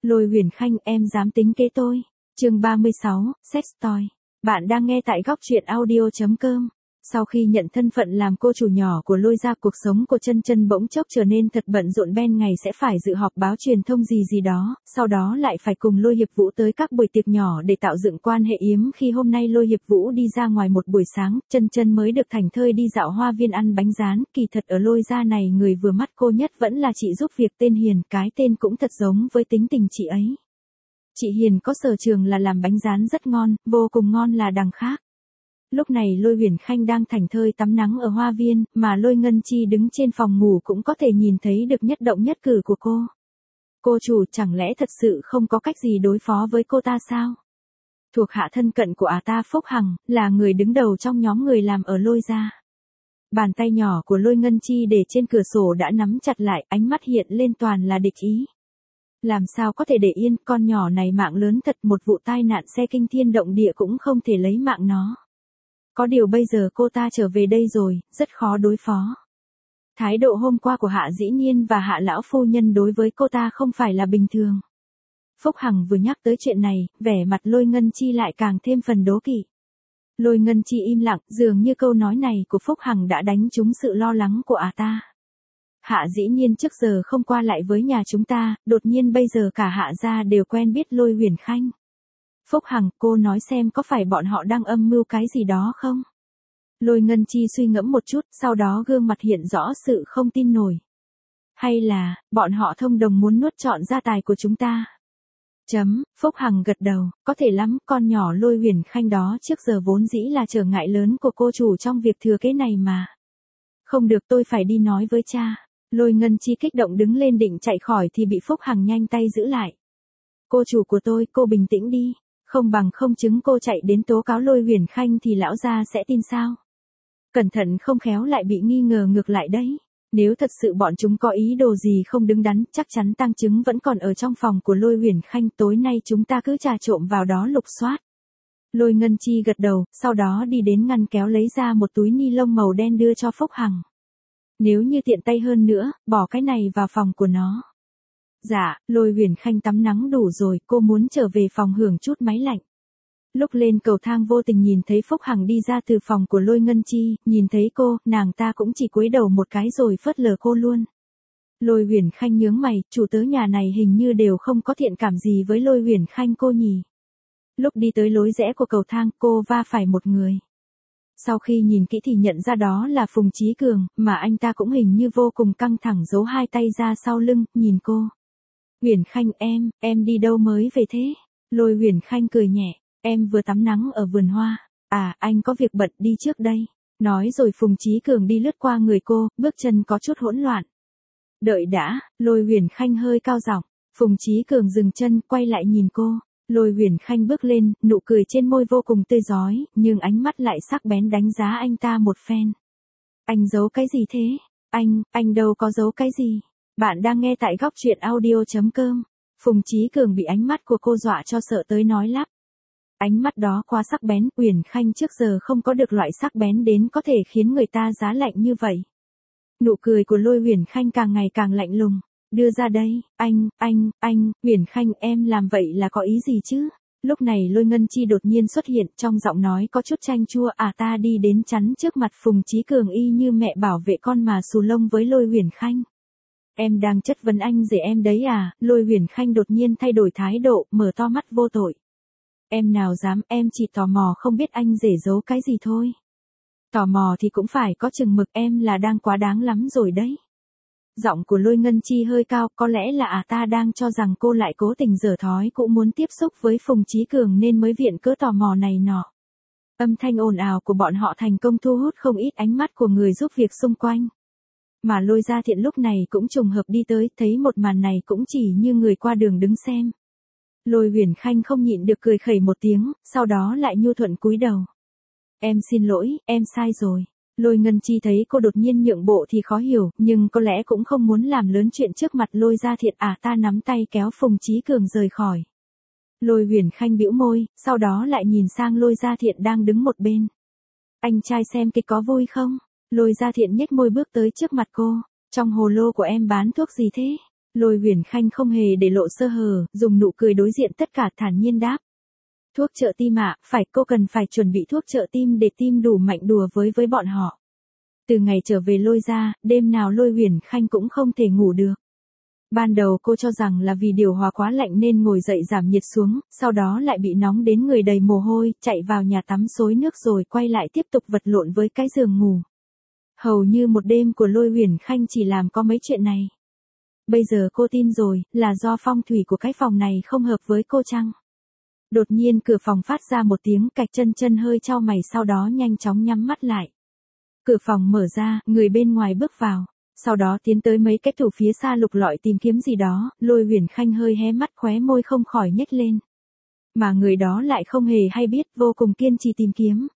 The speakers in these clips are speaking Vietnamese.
Lôi Huyền Khanh, em dám tính kế tôi. Chương 36, Sex Toy. Bạn đang nghe tại góc truyện audio.com. Sau khi nhận thân phận làm cô chủ nhỏ của Lôi gia, cuộc sống của Chân Chân bỗng chốc trở nên thật bận rộn. Bên ngày sẽ phải dự họp báo truyền thông gì đó, sau đó lại phải cùng Lôi Hiệp Vũ tới các buổi tiệc nhỏ để tạo dựng quan hệ yếm. Khi hôm nay Lôi Hiệp Vũ đi ra ngoài một buổi sáng, Chân Chân mới được thảnh thơi đi dạo hoa viên ăn bánh rán. Kỳ thật ở Lôi gia này người vừa mắt cô nhất vẫn là chị giúp việc tên Hiền, cái tên cũng thật giống với tính tình chị ấy. Chị Hiền có sở trường là làm bánh rán rất ngon, vô cùng ngon là đằng khác. Lúc này Lôi Huyền Khanh đang thảnh thơi tắm nắng ở hoa viên, mà Lôi Ngân Chi đứng trên phòng ngủ cũng có thể nhìn thấy được nhất động nhất cử của cô. Cô chủ chẳng lẽ thật sự không có cách gì đối phó với cô ta sao? Thuộc hạ thân cận của ta Phúc Hằng, là người đứng đầu trong nhóm người làm ở Lôi gia. Bàn tay nhỏ của Lôi Ngân Chi để trên cửa sổ đã nắm chặt lại, ánh mắt hiện lên toàn là địch ý. Làm sao có thể để yên, con nhỏ này mạng lớn thật, một vụ tai nạn xe kinh thiên động địa cũng không thể lấy mạng nó. Có điều bây giờ cô ta trở về đây rồi, rất khó đối phó. Thái độ hôm qua của Hạ Dĩ Nhiên và Hạ lão phu nhân đối với cô ta không phải là bình thường. Phúc Hằng vừa nhắc tới chuyện này, vẻ mặt Lôi Ngân Chi lại càng thêm phần đố kỵ. Lôi Ngân Chi im lặng, dường như câu nói này của Phúc Hằng đã đánh trúng sự lo lắng của ta. Hạ Dĩ Nhiên trước giờ không qua lại với nhà chúng ta, đột nhiên bây giờ cả Hạ gia đều quen biết Lôi Huyền Khanh. Phúc Hằng, cô nói xem có phải bọn họ đang âm mưu cái gì đó không? Lôi Ngân Chi suy ngẫm một chút, sau đó gương mặt hiện rõ sự không tin nổi. Hay là, bọn họ thông đồng muốn nuốt trọn gia tài của chúng ta? Phúc Hằng gật đầu, có thể lắm, con nhỏ Lôi Huyền Khanh đó trước giờ vốn dĩ là trở ngại lớn của cô chủ trong việc thừa kế này mà. Không được, tôi phải đi nói với cha. Lôi Ngân Chi kích động đứng lên định chạy khỏi thì bị Phúc Hằng nhanh tay giữ lại. Cô chủ của tôi, cô bình tĩnh đi. Không bằng không chứng cô chạy đến tố cáo Lôi Huyền Khanh thì lão gia sẽ tin sao? Cẩn thận không khéo lại bị nghi ngờ ngược lại đấy. Nếu thật sự bọn chúng có ý đồ gì không đứng đắn, chắc chắn tang chứng vẫn còn ở trong phòng của Lôi Huyền Khanh, tối nay chúng ta cứ trà trộm vào đó lục soát. Lôi Ngân Chi gật đầu, sau đó đi đến ngăn kéo lấy ra một túi ni lông màu đen đưa cho Phúc Hằng. Nếu như tiện tay hơn nữa, bỏ cái này vào phòng của nó. Dạ, Lôi Huyền Khanh tắm nắng đủ rồi, cô muốn trở về phòng hưởng chút máy lạnh. Lúc lên cầu thang vô tình nhìn thấy Phúc Hằng đi ra từ phòng của Lôi Ngân Chi, nhìn thấy cô, nàng ta cũng chỉ cúi đầu một cái rồi phớt lờ cô luôn. Lôi Huyền Khanh nhướng mày, chủ tớ nhà này hình như đều không có thiện cảm gì với Lôi Huyền Khanh cô nhỉ. Lúc đi tới lối rẽ của cầu thang, cô va phải một người. Sau khi nhìn kỹ thì nhận ra đó là Phùng Chí Cường, mà anh ta cũng hình như vô cùng căng thẳng giấu hai tay ra sau lưng, nhìn cô. Huyền Khanh, em đi đâu mới về thế? Lôi Huyền Khanh cười nhẹ, em vừa tắm nắng ở vườn hoa. À, anh có việc bận, đi trước đây. Nói rồi Phùng Chí Cường đi lướt qua người cô, bước chân có chút hỗn loạn. Đợi đã, Lôi Huyền Khanh hơi cao giọng. Phùng Chí Cường dừng chân, quay lại nhìn cô. Lôi Huyền Khanh bước lên, nụ cười trên môi vô cùng tươi rói, nhưng ánh mắt lại sắc bén đánh giá anh ta một phen. Anh giấu cái gì thế? Anh đâu có giấu cái gì. Bạn đang nghe tại góc truyện audio.com. Phùng Chí Cường bị ánh mắt của cô dọa cho sợ tới nói lắp. Ánh mắt đó quá sắc bén, Huyền Khanh trước giờ không có được loại sắc bén đến có thể khiến người ta giá lạnh như vậy. Nụ cười của Lôi Huyền Khanh càng ngày càng lạnh lùng. Đưa ra đây, anh, Huyền Khanh, em làm vậy là có ý gì chứ? Lúc này Lôi Ngân Chi đột nhiên xuất hiện, trong giọng nói có chút chanh chua. Ta đi đến chắn trước mặt Phùng Chí Cường y như mẹ bảo vệ con mà xù lông với Lôi Huyền Khanh. Em đang chất vấn anh rể em đấy à? Lôi Huyền Khanh đột nhiên thay đổi thái độ, mở to mắt vô tội. Em nào dám, em chỉ tò mò không biết anh rể giấu cái gì thôi. Tò mò thì cũng phải có chừng mực, em là đang quá đáng lắm rồi đấy. Giọng của Lôi Ngân Chi hơi cao, có lẽ là ta đang cho rằng cô lại cố tình giở thói cũng muốn tiếp xúc với Phùng Chí Cường nên mới viện cớ tò mò này nọ. Âm thanh ồn ào của bọn họ thành công thu hút không ít ánh mắt của người giúp việc xung quanh. Mà Lôi Gia Thiện lúc này cũng trùng hợp đi tới, thấy một màn này cũng chỉ như người qua đường đứng xem. Lôi Huyền Khanh không nhịn được cười khẩy một tiếng, sau đó lại nhu thuận cúi đầu. Em xin lỗi, em sai rồi. Lôi Ngân Chi thấy cô đột nhiên nhượng bộ thì khó hiểu, nhưng có lẽ cũng không muốn làm lớn chuyện trước mặt Lôi Gia Thiện. Ta nắm tay kéo Phùng Chí Cường rời khỏi. Lôi Huyền Khanh bĩu môi, sau đó lại nhìn sang Lôi Gia Thiện đang đứng một bên. Anh trai xem kịch có vui không? Lôi Gia Thiện nhếch môi bước tới trước mặt cô. Trong hồ lô của em bán thuốc gì thế? Lôi Huyền Khanh không hề để lộ sơ hở, dùng nụ cười đối diện tất cả thản nhiên đáp. Thuốc trợ tim ạ, phải, cô cần phải chuẩn bị thuốc trợ tim để tim đủ mạnh đùa với bọn họ. Từ ngày trở về Lôi ra, đêm nào Lôi Huyền Khanh cũng không thể ngủ được. Ban đầu cô cho rằng là vì điều hòa quá lạnh nên ngồi dậy giảm nhiệt xuống, sau đó lại bị nóng đến người đầy mồ hôi, chạy vào nhà tắm xối nước rồi quay lại tiếp tục vật lộn với cái giường ngủ. Hầu như một đêm của Lôi Huyền Khanh chỉ làm có mấy chuyện này. Bây giờ cô tin rồi, là do phong thủy của cái phòng này không hợp với cô chăng? Đột nhiên cửa phòng phát ra một tiếng cạch, chân hơi chau mày sau đó nhanh chóng nhắm mắt lại. Cửa phòng mở ra, người bên ngoài bước vào. Sau đó tiến tới mấy cái tủ phía xa lục lọi tìm kiếm gì đó, Lôi Huyền Khanh hơi hé mắt khóe môi không khỏi nhếch lên. Mà người đó lại không hề hay biết, vô cùng kiên trì tìm kiếm.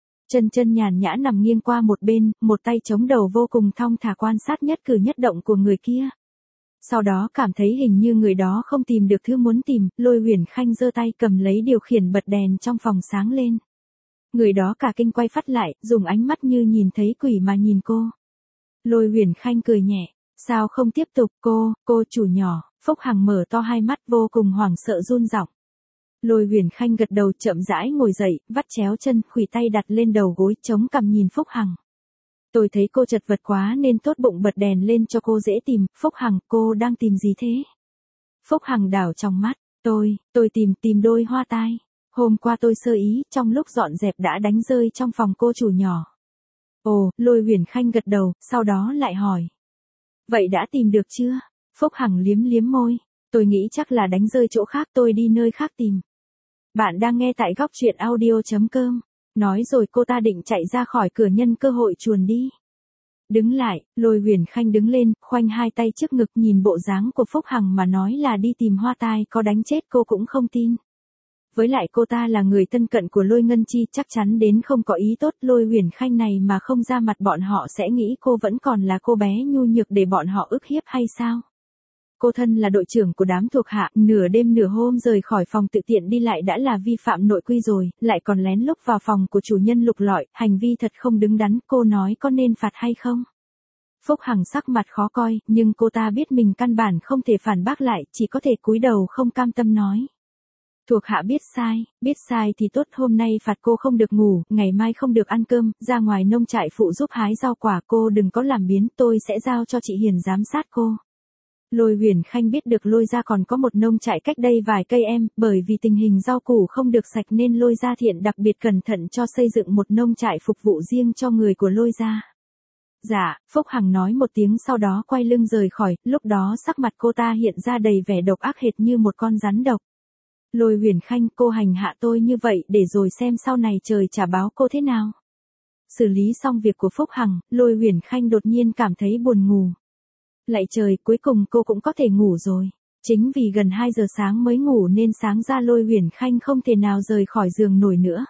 Chân nhàn nhã nằm nghiêng qua một bên, một tay chống đầu vô cùng thong thả quan sát nhất cử nhất động của người kia. Sau đó cảm thấy hình như người đó không tìm được thứ muốn tìm, Lôi Huyền Khanh giơ tay cầm lấy điều khiển bật đèn trong phòng sáng lên. Người đó cả kinh quay phắt lại, dùng ánh mắt như nhìn thấy quỷ mà nhìn cô. Lôi Huyền Khanh cười nhẹ, sao không tiếp tục cô chủ nhỏ, Phúc Hằng mở to hai mắt vô cùng hoảng sợ run giọng. Lôi Huyền Khanh gật đầu chậm rãi ngồi dậy, vắt chéo chân, khuỷu tay đặt lên đầu gối chống cằm nhìn Phúc Hằng. Tôi thấy cô chật vật quá nên tốt bụng bật đèn lên cho cô dễ tìm. Phúc Hằng, cô đang tìm gì thế? Phúc Hằng đảo trong mắt, tôi tìm đôi hoa tai. Hôm qua tôi sơ ý, trong lúc dọn dẹp đã đánh rơi trong phòng cô chủ nhỏ. Ồ, Lôi Huyền Khanh gật đầu, sau đó lại hỏi. Vậy đã tìm được chưa? Phúc Hằng liếm môi. Tôi nghĩ chắc là đánh rơi chỗ khác, tôi đi nơi khác tìm. Bạn đang nghe tại góc truyện audio.com. Nói rồi cô ta định chạy ra khỏi cửa nhân cơ hội chuồn đi. Đứng lại, Lôi Huyền Khanh đứng lên, khoanh hai tay trước ngực nhìn bộ dáng của Phúc Hằng mà nói là đi tìm hoa tai có đánh chết cô cũng không tin. Với lại cô ta là người thân cận của Lôi Ngân Chi, chắc chắn đến không có ý tốt. Lôi Huyền Khanh này mà không ra mặt bọn họ sẽ nghĩ cô vẫn còn là cô bé nhu nhược để bọn họ ức hiếp hay sao? Cô thân là đội trưởng của đám thuộc hạ, nửa đêm nửa hôm rời khỏi phòng tự tiện đi lại đã là vi phạm nội quy rồi, lại còn lén lút vào phòng của chủ nhân lục lọi, hành vi thật không đứng đắn, cô nói có nên phạt hay không? Phúc Hằng sắc mặt khó coi, nhưng cô ta biết mình căn bản không thể phản bác lại, chỉ có thể cúi đầu không cam tâm nói. Thuộc hạ biết sai thì tốt, hôm nay phạt cô không được ngủ, ngày mai không được ăn cơm, ra ngoài nông trại phụ giúp hái rau quả, cô đừng có làm biến, tôi sẽ giao cho chị Hiền giám sát cô. Lôi Huyền Khanh biết được Lôi gia còn có một nông trại cách đây vài cây em, bởi vì tình hình rau củ không được sạch nên Lôi gia Thiện đặc biệt cẩn thận cho xây dựng một nông trại phục vụ riêng cho người của Lôi gia. Dạ, Phúc Hằng nói một tiếng sau đó quay lưng rời khỏi, lúc đó sắc mặt cô ta hiện ra đầy vẻ độc ác hệt như một con rắn độc. Lôi Huyền Khanh, cô hành hạ tôi như vậy để rồi xem sau này trời trả báo cô thế nào. Xử lý xong việc của Phúc Hằng, Lôi Huyền Khanh đột nhiên cảm thấy buồn ngủ. Lạy trời, cuối cùng cô cũng có thể ngủ rồi. Chính vì gần 2 giờ sáng mới ngủ nên sáng ra Lôi Huyền Khanh không thể nào rời khỏi giường nổi nữa.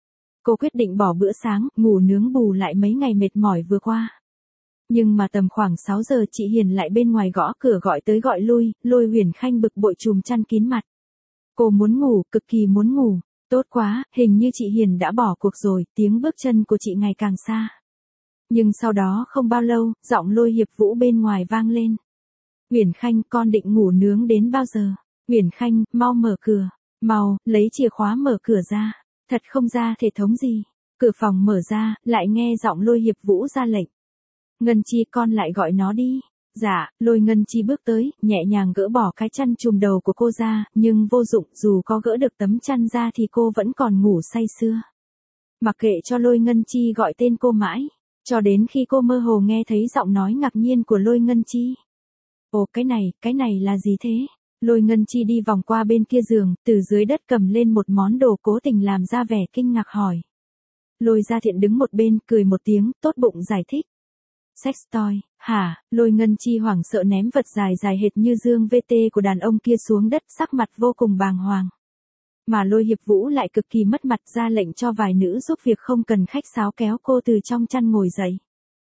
Cô quyết định bỏ bữa sáng, ngủ nướng bù lại mấy ngày mệt mỏi vừa qua. Nhưng mà tầm khoảng 6 giờ chị Hiền lại bên ngoài gõ cửa gọi tới gọi lui, Lôi Huyền Khanh bực bội trùm chăn kín mặt. Cô muốn ngủ, cực kỳ muốn ngủ. Tốt quá, hình như chị Hiền đã bỏ cuộc rồi, tiếng bước chân của chị ngày càng xa. Nhưng sau đó không bao lâu, giọng Lôi Hiệp Vũ bên ngoài vang lên. Huyền Khanh, con định ngủ nướng đến bao giờ? Huyền Khanh, mau mở cửa. Mau, lấy chìa khóa mở cửa ra. Thật không ra thể thống gì. Cửa phòng mở ra, lại nghe giọng Lôi Hiệp Vũ ra lệnh. Ngân Chi, con lại gọi nó đi. Dạ, Lôi Ngân Chi bước tới, nhẹ nhàng gỡ bỏ cái chăn trùm đầu của cô ra, nhưng vô dụng, dù có gỡ được tấm chăn ra thì cô vẫn còn ngủ say sưa. Mặc kệ cho Lôi Ngân Chi gọi tên cô mãi, cho đến khi cô mơ hồ nghe thấy giọng nói ngạc nhiên của Lôi Ngân Chi. Ồ, cái này là gì thế? Lôi Ngân Chi đi vòng qua bên kia giường, từ dưới đất cầm lên một món đồ cố tình làm ra vẻ kinh ngạc hỏi. Lôi Gia Thiện đứng một bên, cười một tiếng, tốt bụng giải thích. Sex toy, hả? Lôi Ngân Chi hoảng sợ ném vật dài hệt như dương VT của đàn ông kia xuống đất, sắc mặt vô cùng bàng hoàng. Mà Lôi Hiệp Vũ lại cực kỳ mất mặt, ra lệnh cho vài nữ giúp việc không cần khách sáo kéo cô từ trong chăn ngồi dậy.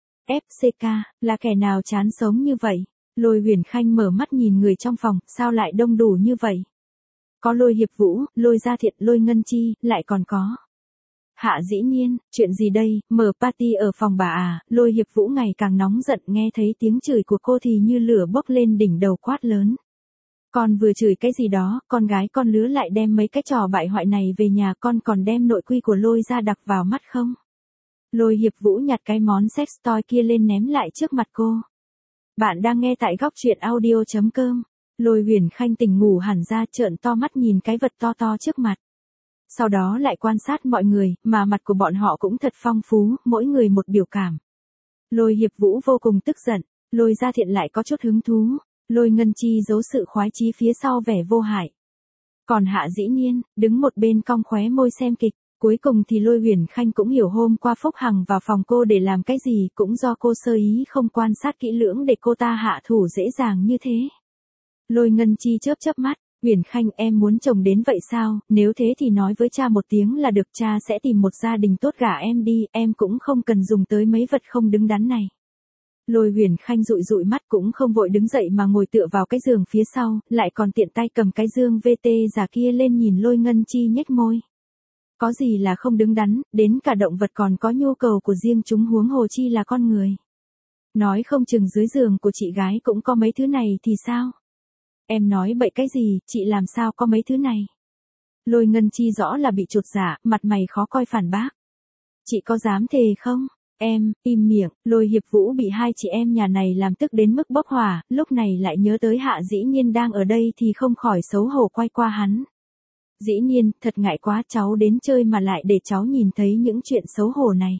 FCK, là kẻ nào chán sống như vậy? Lôi Huyền Khanh mở mắt nhìn người trong phòng, sao lại đông đủ như vậy? Có Lôi Hiệp Vũ, Lôi Gia Thiện, Lôi Ngân Chi, lại còn có Hạ Dĩ Nhiên, chuyện gì đây, mở party ở phòng bà à, Lôi Hiệp Vũ ngày càng nóng giận nghe thấy tiếng chửi của cô thì như lửa bốc lên đỉnh đầu quát lớn. Con vừa chửi cái gì đó, con gái con lứa lại đem mấy cái trò bại hoại này về nhà, con còn đem nội quy của Lôi ra đặc vào mắt không? Lôi Hiệp Vũ nhặt cái món sex toy kia lên ném lại trước mặt cô. Bạn đang nghe tại góc truyện audio.com. Lôi Huyền Khanh tỉnh ngủ hẳn ra, trợn to mắt nhìn cái vật to to trước mặt. Sau đó lại quan sát mọi người, mà mặt của bọn họ cũng thật phong phú, mỗi người một biểu cảm. Lôi Hiệp Vũ vô cùng tức giận, Lôi Gia Thiện lại có chút hứng thú, Lôi Ngân Chi giấu sự khoái chí phía sau vẻ vô hại. Còn Hạ Dĩ Nhiên, đứng một bên cong khóe môi xem kịch, cuối cùng thì Lôi Huyền Khanh cũng hiểu hôm qua Phúc Hằng vào phòng cô để làm cái gì, cũng do cô sơ ý không quan sát kỹ lưỡng để cô ta hạ thủ dễ dàng như thế. Lôi Ngân Chi chớp chớp mắt. Huyền Khanh, em muốn chồng đến vậy sao, nếu thế thì nói với cha một tiếng là được, cha sẽ tìm một gia đình tốt gả em đi, em cũng không cần dùng tới mấy vật không đứng đắn này. Lôi Huyền Khanh dụi dụi mắt cũng không vội đứng dậy mà ngồi tựa vào cái giường phía sau, lại còn tiện tay cầm cái dương VT giả kia lên nhìn Lôi Ngân Chi nhếch môi. Có gì là không đứng đắn, đến cả động vật còn có nhu cầu của riêng chúng, huống hồ chi là con người. Nói không chừng dưới giường của chị gái cũng có mấy thứ này thì sao? Em nói bậy cái gì, chị làm sao có mấy thứ này? Lôi Ngân Chi rõ là bị chột dạ, mặt mày khó coi phản bác. Chị có dám thề không? Em, im miệng. Lôi Hiệp Vũ bị hai chị em nhà này làm tức đến mức bốc hỏa, lúc này lại nhớ tới Hạ Dĩ Nhiên đang ở đây thì không khỏi xấu hổ quay qua hắn. Dĩ Nhiên, thật ngại quá, cháu đến chơi mà lại để cháu nhìn thấy những chuyện xấu hổ này.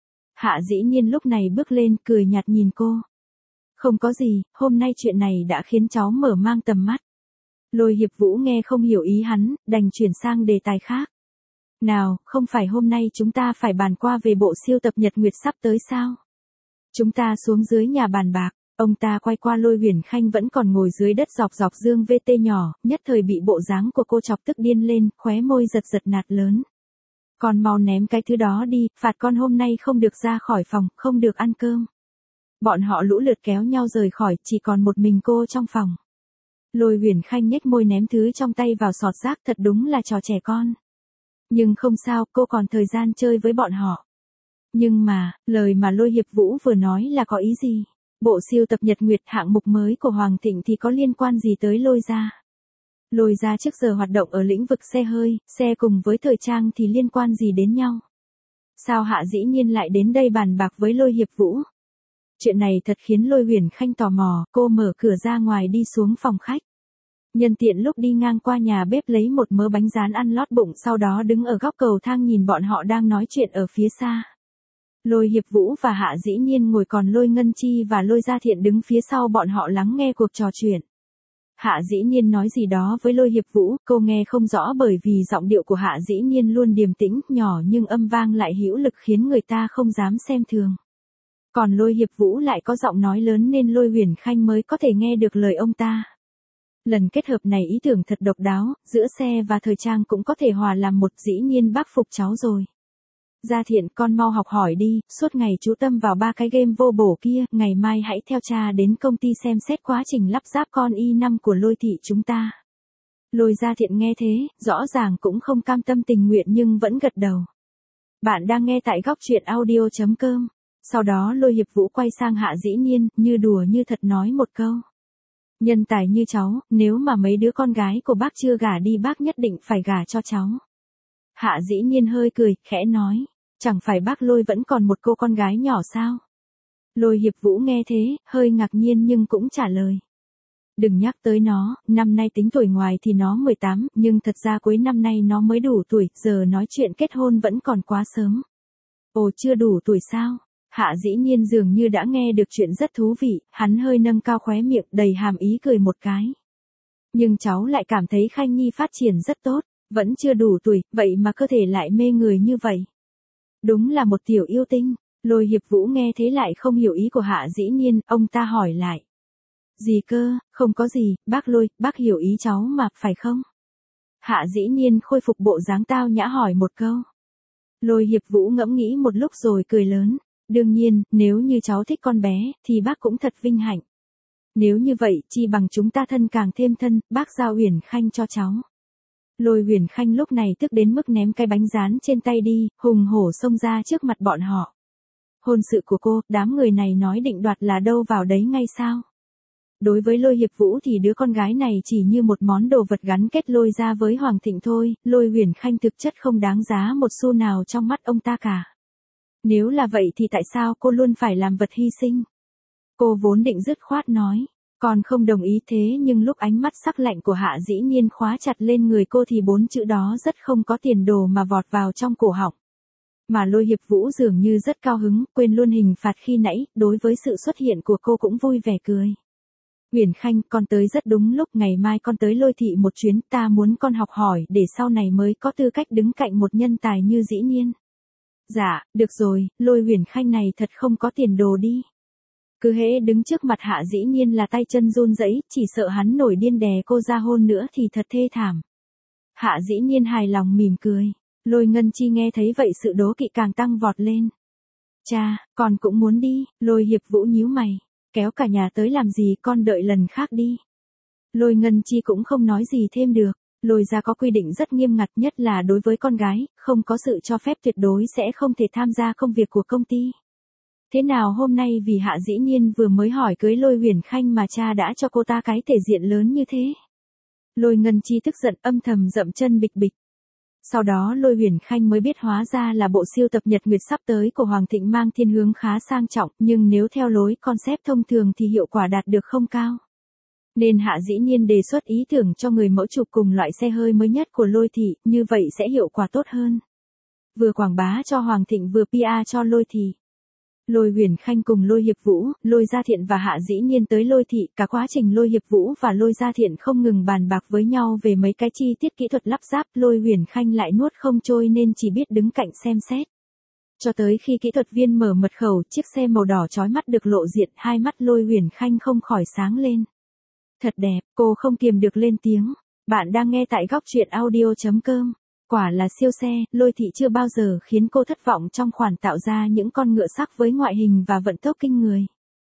Hạ Dĩ Nhiên lúc này bước lên, cười nhạt nhìn cô. Không có gì, hôm nay chuyện này đã khiến cháu mở mang tầm mắt. Lôi Hiệp Vũ nghe không hiểu ý hắn, đành chuyển sang đề tài khác. Nào, không phải hôm nay chúng ta phải bàn qua về bộ siêu tập Nhật Nguyệt sắp tới sao? Chúng ta xuống dưới nhà bàn bạc, ông ta quay qua Lôi Huyền Khanh vẫn còn ngồi dưới đất dọc dọc dương VT nhỏ, nhất thời bị bộ dáng của cô chọc tức điên lên, khóe môi giật giật nạt lớn. Con mau ném cái thứ đó đi, phạt con hôm nay không được ra khỏi phòng, không được ăn cơm. Bọn họ lũ lượt kéo nhau rời khỏi, chỉ còn một mình cô trong phòng. Lôi Huyền Khanh nhếch môi ném thứ trong tay vào sọt rác, thật đúng là trò trẻ con. Nhưng không sao, cô còn thời gian chơi với bọn họ. Nhưng mà, lời mà Lôi Hiệp Vũ vừa nói là có ý gì? Bộ siêu tập Nhật Nguyệt hạng mục mới của Hoàng Thịnh thì có liên quan gì tới Lôi gia? Lôi gia trước giờ hoạt động ở lĩnh vực xe hơi, xe cùng với thời trang thì liên quan gì đến nhau? Sao Hạ Dĩ Nhiên lại đến đây bàn bạc với Lôi Hiệp Vũ? Chuyện này thật khiến Lôi Huyền Khanh tò mò, cô mở cửa ra ngoài đi xuống phòng khách. Nhân tiện lúc đi ngang qua nhà bếp lấy một mớ bánh rán ăn lót bụng, sau đó đứng ở góc cầu thang nhìn bọn họ đang nói chuyện ở phía xa. Lôi Hiệp Vũ và Hạ Dĩ Nhiên ngồi, còn Lôi Ngân Chi và Lôi Gia Thiện đứng phía sau bọn họ lắng nghe cuộc trò chuyện. Hạ Dĩ Nhiên nói gì đó với Lôi Hiệp Vũ, cô nghe không rõ bởi vì giọng điệu của Hạ Dĩ Nhiên luôn điềm tĩnh, nhỏ nhưng âm vang lại hữu lực khiến người ta không dám xem thường. Còn Lôi Hiệp Vũ lại có giọng nói lớn nên Lôi Huyền Khanh mới có thể nghe được lời ông ta. Lần kết hợp này ý tưởng thật độc đáo, giữa xe và thời trang cũng có thể hòa làm một, dĩ nhiên bác phục cháu rồi. Gia Thiện, con mau học hỏi đi, suốt ngày chú tâm vào ba cái game vô bổ kia, ngày mai hãy theo cha đến công ty xem xét quá trình lắp ráp con i5 của Lôi thị chúng ta. Lôi Gia Thiện nghe thế, rõ ràng cũng không cam tâm tình nguyện nhưng vẫn gật đầu. Bạn đang nghe tại góc truyện audio.com. Sau đó Lôi Hiệp Vũ quay sang Hạ Dĩ Nhiên, như đùa như thật nói một câu. Nhân tài như cháu, nếu mà mấy đứa con gái của bác chưa gả đi bác nhất định phải gả cho cháu. Hạ Dĩ Nhiên hơi cười, khẽ nói, chẳng phải bác Lôi vẫn còn một cô con gái nhỏ sao? Lôi Hiệp Vũ nghe thế, hơi ngạc nhiên nhưng cũng trả lời. Đừng nhắc tới nó, năm nay tính tuổi ngoài thì nó 18, nhưng thật ra cuối năm nay nó mới đủ tuổi, giờ nói chuyện kết hôn vẫn còn quá sớm. Ồ, chưa đủ tuổi sao? Hạ Dĩ Nhiên dường như đã nghe được chuyện rất thú vị, hắn hơi nâng cao khóe miệng đầy hàm ý cười một cái. Nhưng cháu lại cảm thấy Khanh Nhi phát triển rất tốt, vẫn chưa đủ tuổi, vậy mà cơ thể lại mê người như vậy. Đúng là một tiểu yêu tinh. Lôi Hiệp Vũ nghe thế lại không hiểu ý của Hạ Dĩ Nhiên, ông ta hỏi lại. Gì cơ, không có gì, bác Lôi, bác hiểu ý cháu mà, phải không? Hạ Dĩ Nhiên khôi phục bộ dáng tao nhã hỏi một câu. Lôi Hiệp Vũ ngẫm nghĩ một lúc rồi cười lớn. Đương nhiên, nếu như cháu thích con bé, thì bác cũng thật vinh hạnh. Nếu như vậy, chi bằng chúng ta thân càng thêm thân, bác giao Huyền Khanh cho cháu. Lôi Huyền Khanh lúc này tức đến mức ném cái bánh rán trên tay đi, hùng hổ xông ra trước mặt bọn họ. Hôn sự của cô, đám người này nói định đoạt là đâu vào đấy ngay sao? Đối với Lôi Hiệp Vũ thì đứa con gái này chỉ như một món đồ vật gắn kết Lôi ra với Hoàng Thịnh thôi, Lôi Huyền Khanh thực chất không đáng giá một xu nào trong mắt ông ta cả. Nếu là vậy thì tại sao cô luôn phải làm vật hy sinh? Cô vốn định dứt khoát nói, còn không đồng ý thế nhưng lúc ánh mắt sắc lạnh của Hạ Dĩ Nhiên khóa chặt lên người cô thì 4 chữ đó rất không có tiền đồ mà vọt vào trong cổ họng. Mà Lôi Hiệp Vũ dường như rất cao hứng, quên luôn hình phạt khi nãy, đối với sự xuất hiện của cô cũng vui vẻ cười. Huyền Khanh, con tới rất đúng lúc, ngày mai con tới Lôi thị một chuyến, ta muốn con học hỏi để sau này mới có tư cách đứng cạnh một nhân tài như Dĩ Nhiên. Dạ, được rồi, Lôi Huyền Khanh này thật không có tiền đồ đi. Cứ hễ đứng trước mặt Hạ Dĩ Nhiên là tay chân run rẩy, chỉ sợ hắn nổi điên đè cô ra hôn nữa thì thật thê thảm. Hạ Dĩ Nhiên hài lòng mỉm cười. Lôi Ngân Chi nghe thấy vậy sự đố kỵ càng tăng vọt lên. Cha, con cũng muốn đi, Lôi Hiệp Vũ nhíu mày. Kéo cả nhà tới làm gì, con đợi lần khác đi. Lôi Ngân Chi cũng không nói gì thêm được. Lôi gia có quy định rất nghiêm ngặt, nhất là đối với con gái, không có sự cho phép tuyệt đối sẽ không thể tham gia công việc của công ty. Thế nào hôm nay vì Hạ Dĩ Nhiên vừa mới hỏi cưới Lôi Huyền Khanh mà cha đã cho cô ta cái thể diện lớn như thế? Lôi Ngân Chi tức giận âm thầm dậm chân bịch bịch. Sau đó Lôi Huyền Khanh mới biết hóa ra là bộ siêu tập Nhật Nguyệt sắp tới của Hoàng Thịnh mang thiên hướng khá sang trọng, nhưng nếu theo lối concept thông thường thì hiệu quả đạt được không cao. Nên Hạ Dĩ Nhiên đề xuất ý tưởng cho người mẫu chụp cùng loại xe hơi mới nhất của Lôi thị, như vậy sẽ hiệu quả tốt hơn. Vừa quảng bá cho Hoàng Thịnh vừa PR cho Lôi thị. Lôi Huyền Khanh cùng Lôi Hiệp Vũ, Lôi Gia Thiện và Hạ Dĩ Nhiên tới Lôi thị, cả quá trình Lôi Hiệp Vũ và Lôi Gia Thiện không ngừng bàn bạc với nhau về mấy cái chi tiết kỹ thuật lắp ráp, Lôi Huyền Khanh lại nuốt không trôi nên chỉ biết đứng cạnh xem xét. Cho tới khi kỹ thuật viên mở mật khẩu, chiếc xe màu đỏ chói mắt được lộ diện, hai mắt Lôi Huyền Khanh không khỏi sáng lên. Thật đẹp, cô không kiềm được lên tiếng. Bạn đang nghe tại góc truyện audio.com. Quả là siêu xe, Lôi thị chưa bao giờ khiến cô thất vọng trong khoản tạo ra những con ngựa sắc với ngoại hình và vận tốc kinh người.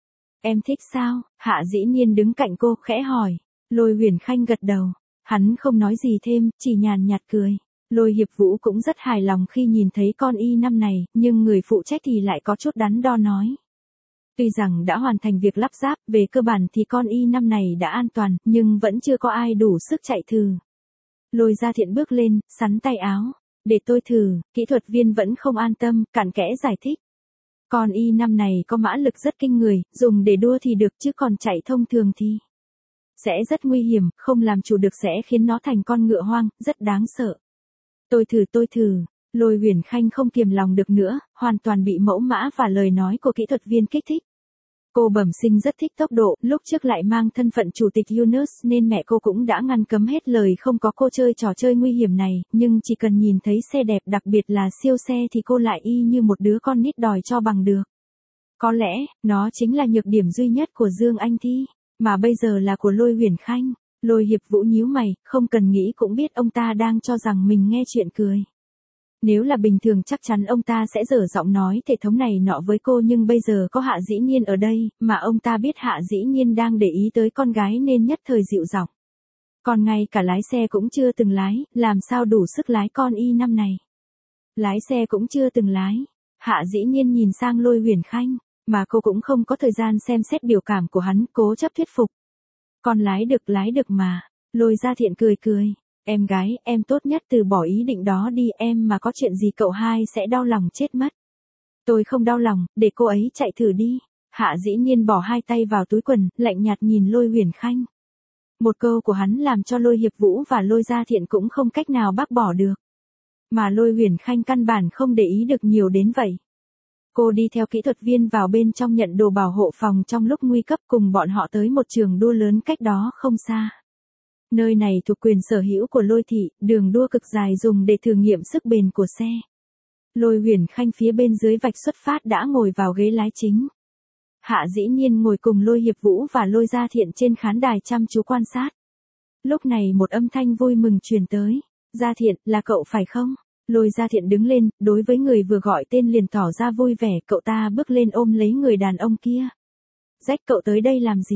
Em thích sao? Hạ Dĩ Nhiên đứng cạnh cô, khẽ hỏi. Lôi Huyền Khanh gật đầu. Hắn không nói gì thêm, chỉ nhàn nhạt cười. Lôi Hiệp Vũ cũng rất hài lòng khi nhìn thấy con y năm này, nhưng người phụ trách thì lại có chút đắn đo nói. Tuy rằng đã hoàn thành việc lắp ráp, về cơ bản thì con y năm này đã an toàn, nhưng vẫn chưa có ai đủ sức chạy thử. Lôi Gia Thiện bước lên, sắn tay áo. Để tôi thử, kỹ thuật viên vẫn không an tâm, cặn kẽ giải thích. Con y năm này có mã lực rất kinh người, dùng để đua thì được chứ còn chạy thông thường thì sẽ rất nguy hiểm, không làm chủ được sẽ khiến nó thành con ngựa hoang, rất đáng sợ. Tôi thử. Lôi Huyền Khanh không kiềm lòng được nữa, hoàn toàn bị mẫu mã và lời nói của kỹ thuật viên kích thích. Cô bẩm sinh rất thích tốc độ, lúc trước lại mang thân phận chủ tịch Yunus nên mẹ cô cũng đã ngăn cấm hết lời không có cô chơi trò chơi nguy hiểm này, nhưng chỉ cần nhìn thấy xe đẹp đặc biệt là siêu xe thì cô lại y như một đứa con nít đòi cho bằng được. Có lẽ, nó chính là nhược điểm duy nhất của Dương Anh Thi, mà bây giờ là của Lôi Huyền Khanh. Lôi Hiệp Vũ nhíu mày, không cần nghĩ cũng biết ông ta đang cho rằng mình nghe chuyện cười. Nếu là bình thường chắc chắn ông ta sẽ dở giọng nói thể thống này nọ với cô, nhưng bây giờ có Hạ Dĩ Nhiên ở đây, mà ông ta biết Hạ Dĩ Nhiên đang để ý tới con gái nên nhất thời dịu giọng. Còn ngay cả lái xe cũng chưa từng lái, làm sao đủ sức lái con y năm này. Lái xe cũng chưa từng lái. Hạ Dĩ Nhiên nhìn sang Lôi Huyền Khanh, mà cô cũng không có thời gian xem xét biểu cảm của hắn, cố chấp thuyết phục. Con lái được mà. Lôi Gia Thiện cười. Em gái, em tốt nhất từ bỏ ý định đó đi, em mà có chuyện gì cậu hai sẽ đau lòng chết mất. Tôi không đau lòng, để cô ấy chạy thử đi. Hạ Dĩ Nhiên bỏ hai tay vào túi quần, lạnh nhạt nhìn Lôi Huyền Khanh. Một câu của hắn làm cho Lôi Hiệp Vũ và Lôi Gia Thiện cũng không cách nào bác bỏ được. Mà Lôi Huyền Khanh căn bản không để ý được nhiều đến vậy. Cô đi theo kỹ thuật viên vào bên trong nhận đồ bảo hộ phòng trong lúc nguy cấp, cùng bọn họ tới một trường đua lớn cách đó không xa. Nơi này thuộc quyền sở hữu của Lôi thị, đường đua cực dài dùng để thử nghiệm sức bền của xe. Lôi Huyền Khanh phía bên dưới vạch xuất phát đã ngồi vào ghế lái chính. Hạ Dĩ Nhiên ngồi cùng Lôi Hiệp Vũ và Lôi Gia Thiện trên khán đài chăm chú quan sát. Lúc này một âm thanh vui mừng truyền tới. Gia Thiện, là cậu phải không? Lôi Gia Thiện đứng lên, đối với người vừa gọi tên liền tỏ ra vui vẻ, cậu ta bước lên ôm lấy người đàn ông kia. Rách, cậu tới đây làm gì?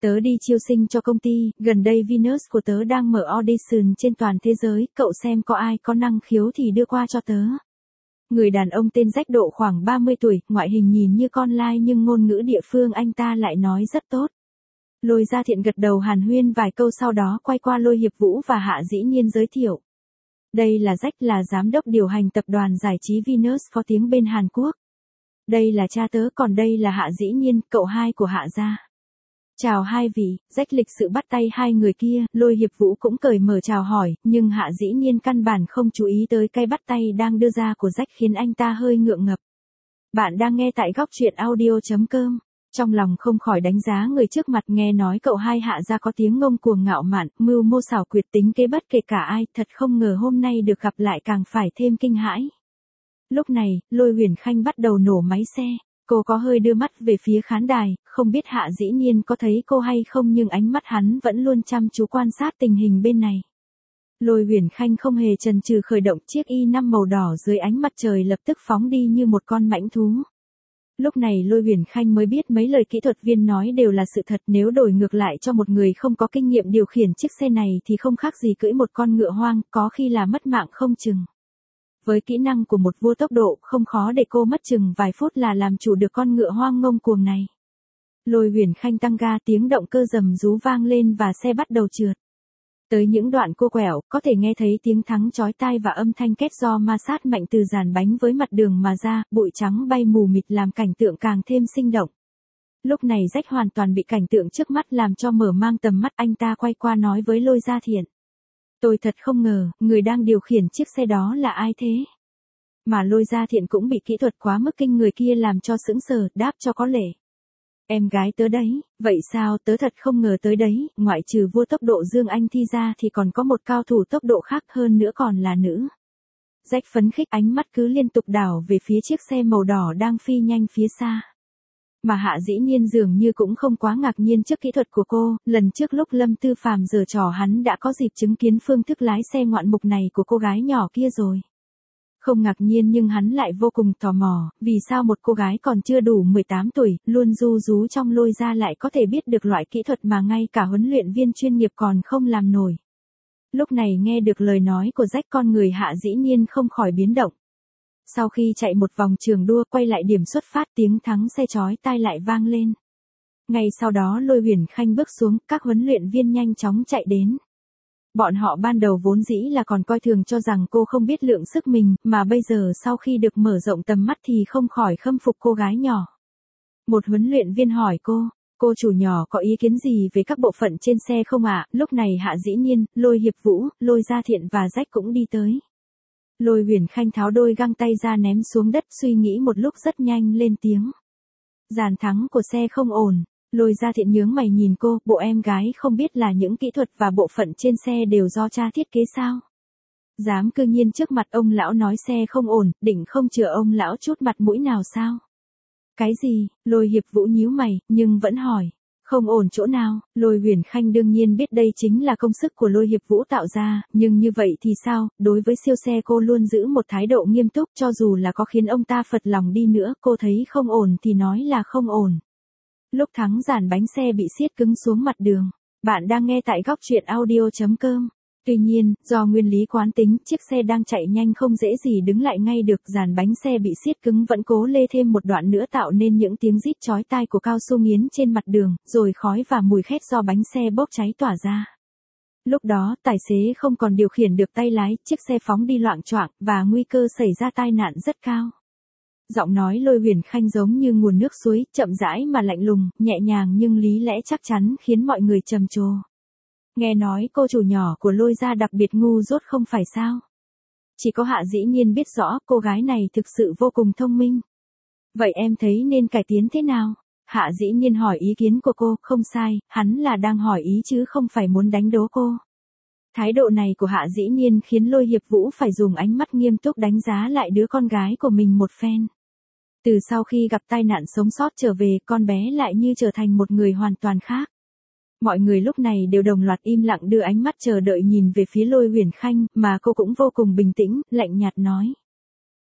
Tớ đi chiêu sinh cho công ty, gần đây Venus của tớ đang mở audition trên toàn thế giới, cậu xem có ai có năng khiếu thì đưa qua cho tớ. Người đàn ông tên Jack độ khoảng 30 tuổi, ngoại hình nhìn như con lai nhưng ngôn ngữ địa phương anh ta lại nói rất tốt. Lôi Gia Thiện gật đầu hàn huyên vài câu sau đó quay qua Lôi Hiệp Vũ và Hạ Dĩ Nhiên giới thiệu. Đây là Jack, là giám đốc điều hành tập đoàn giải trí Venus có tiếng bên Hàn Quốc. Đây là cha tớ, còn đây là Hạ Dĩ Nhiên, cậu hai của Hạ gia. Chào hai vị. Jack lịch sự bắt tay hai người kia, Lôi Hiệp Vũ cũng cởi mở chào hỏi, nhưng Hạ Dĩ Nhiên căn bản không chú ý tới cái bắt tay đang đưa ra của Jack khiến anh ta hơi ngượng ngập. Bạn đang nghe tại góc truyện audio.com. Trong lòng không khỏi đánh giá người trước mặt, nghe nói cậu hai Hạ gia có tiếng ngông cuồng ngạo mạn, mưu mô xảo quyệt, tính kế bất kể cả ai, thật không ngờ hôm nay được gặp lại càng phải thêm kinh hãi. Lúc này, Lôi Huyền Khanh bắt đầu nổ máy xe. Cô có hơi đưa mắt về phía khán đài, không biết Hạ Dĩ Nhiên có thấy cô hay không nhưng ánh mắt hắn vẫn luôn chăm chú quan sát tình hình bên này. Lôi Huyền Khanh không hề chần chừ khởi động chiếc Y5 màu đỏ dưới ánh mặt trời, lập tức phóng đi như một con mãnh thú. Lúc này Lôi Huyền Khanh mới biết mấy lời kỹ thuật viên nói đều là sự thật, nếu đổi ngược lại cho một người không có kinh nghiệm điều khiển chiếc xe này thì không khác gì cưỡi một con ngựa hoang, có khi là mất mạng không chừng. Với kỹ năng của một vua tốc độ, không khó để cô mất chừng vài phút là làm chủ được con ngựa hoang ngông cuồng này. Lôi Huyền Khanh tăng ga, tiếng động cơ rầm rú vang lên và xe bắt đầu trượt. Tới những đoạn cua quẹo, có thể nghe thấy tiếng thắng chói tai và âm thanh két do ma sát mạnh từ dàn bánh với mặt đường mà ra, bụi trắng bay mù mịt làm cảnh tượng càng thêm sinh động. Lúc này Jack hoàn toàn bị cảnh tượng trước mắt làm cho mở mang tầm mắt, anh ta quay qua nói với Lôi Gia Thiện. Tôi thật không ngờ, người đang điều khiển chiếc xe đó là ai thế? Mà Lôi Gia Thiện cũng bị kỹ thuật quá mức kinh người kia làm cho sững sờ, đáp cho có lệ. Em gái tớ đấy. Vậy sao? Tớ thật không ngờ tới đấy, ngoại trừ vua tốc độ Dương Anh Thi ra thì còn có một cao thủ tốc độ khác, hơn nữa còn là nữ. Jack phấn khích, ánh mắt cứ liên tục đảo về phía chiếc xe màu đỏ đang phi nhanh phía xa. Mà Hạ Dĩ Nhiên dường như cũng không quá ngạc nhiên trước kỹ thuật của cô, lần trước lúc Lâm Tư Phàm giở trò hắn đã có dịp chứng kiến phương thức lái xe ngoạn mục này của cô gái nhỏ kia rồi. Không ngạc nhiên nhưng hắn lại vô cùng tò mò, vì sao một cô gái còn chưa đủ 18 tuổi, luôn ru rú trong Lôi gia lại có thể biết được loại kỹ thuật mà ngay cả huấn luyện viên chuyên nghiệp còn không làm nổi. Lúc này nghe được lời nói của Jack, con người Hạ Dĩ Nhiên không khỏi biến động. Sau khi chạy một vòng trường đua quay lại điểm xuất phát, tiếng thắng xe chói tai lại vang lên. Ngay sau đó Lôi Huyền Khanh bước xuống, các huấn luyện viên nhanh chóng chạy đến. Bọn họ ban đầu vốn dĩ là còn coi thường cho rằng cô không biết lượng sức mình, mà bây giờ sau khi được mở rộng tầm mắt thì không khỏi khâm phục cô gái nhỏ. Một huấn luyện viên hỏi cô chủ nhỏ có ý kiến gì về các bộ phận trên xe không ạ? Lúc này Hạ Dĩ Nhiên, Lôi Hiệp Vũ, Lôi Gia Thiện và Jack cũng đi tới. Lôi Huyền Khanh tháo đôi găng tay ra ném xuống đất, suy nghĩ một lúc rất nhanh lên tiếng. Dàn thắng của xe không ổn. Lôi Gia Thiện nhướng mày nhìn cô, bộ em gái không biết là những kỹ thuật và bộ phận trên xe đều do cha thiết kế sao? Dám cư nhiên trước mặt ông lão nói xe không ổn, định không chừa ông lão chút mặt mũi nào sao? Cái gì? Lôi Hiệp Vũ nhíu mày, nhưng vẫn hỏi. Không ổn chỗ nào? Lôi Huyền Khanh đương nhiên biết đây chính là công sức của Lôi Hiệp Vũ tạo ra, nhưng như vậy thì sao? Đối với siêu xe cô luôn giữ một thái độ nghiêm túc, cho dù là có khiến ông ta phật lòng đi nữa, cô thấy không ổn thì nói là không ổn. Lúc thắng dàn bánh xe bị siết cứng xuống mặt đường. Bạn đang nghe tại góc truyện audio.com. Tuy nhiên, do nguyên lý quán tính, chiếc xe đang chạy nhanh không dễ gì đứng lại ngay được, dàn bánh xe bị siết cứng vẫn cố lê thêm một đoạn nữa tạo nên những tiếng rít chói tai của cao su nghiến trên mặt đường, rồi khói và mùi khét do bánh xe bốc cháy tỏa ra. Lúc đó, tài xế không còn điều khiển được tay lái, chiếc xe phóng đi loạng choạng và nguy cơ xảy ra tai nạn rất cao. Giọng nói Lôi Huyền Khanh giống như nguồn nước suối, chậm rãi mà lạnh lùng, nhẹ nhàng nhưng lý lẽ chắc chắn khiến mọi người trầm trồ. Nghe nói cô chủ nhỏ của Lôi gia đặc biệt ngu dốt không phải sao? Chỉ có Hạ Dĩ Nhiên biết rõ cô gái này thực sự vô cùng thông minh. Vậy em thấy nên cải tiến thế nào? Hạ Dĩ Nhiên hỏi ý kiến của cô, không sai, hắn là đang hỏi ý chứ không phải muốn đánh đố cô. Thái độ này của Hạ Dĩ Nhiên khiến Lôi Hiệp Vũ phải dùng ánh mắt nghiêm túc đánh giá lại đứa con gái của mình một phen. Từ sau khi gặp tai nạn sống sót trở về, con bé lại như trở thành một người hoàn toàn khác. Mọi người lúc này đều đồng loạt im lặng đưa ánh mắt chờ đợi nhìn về phía Lôi Huyền Khanh, mà cô cũng vô cùng bình tĩnh, lạnh nhạt nói.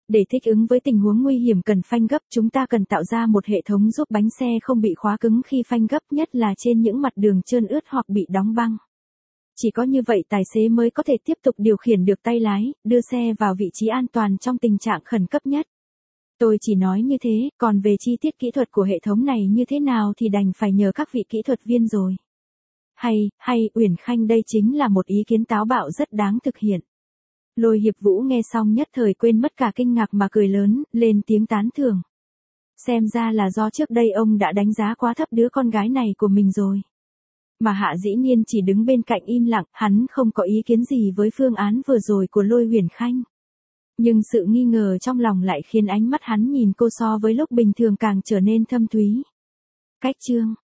Để thích ứng với tình huống nguy hiểm cần phanh gấp, chúng ta cần tạo ra một hệ thống giúp bánh xe không bị khóa cứng khi phanh gấp, nhất là trên những mặt đường trơn ướt hoặc bị đóng băng. Chỉ có như vậy tài xế mới có thể tiếp tục điều khiển được tay lái, đưa xe vào vị trí an toàn trong tình trạng khẩn cấp nhất. Tôi chỉ nói như thế, còn về chi tiết kỹ thuật của hệ thống này như thế nào thì đành phải nhờ các vị kỹ thuật viên rồi. Hay, Uyển Khanh, đây chính là một ý kiến táo bạo rất đáng thực hiện. Lôi Hiệp Vũ nghe xong nhất thời quên mất cả kinh ngạc mà cười lớn, lên tiếng tán thưởng. Xem ra là do trước đây ông đã đánh giá quá thấp đứa con gái này của mình rồi. Mà Hạ dĩ nhiên chỉ đứng bên cạnh im lặng, hắn không có ý kiến gì với phương án vừa rồi của Lôi Uyển Khanh. Nhưng sự nghi ngờ trong lòng lại khiến ánh mắt hắn nhìn cô so với lúc bình thường càng trở nên thâm thúy. Cách chương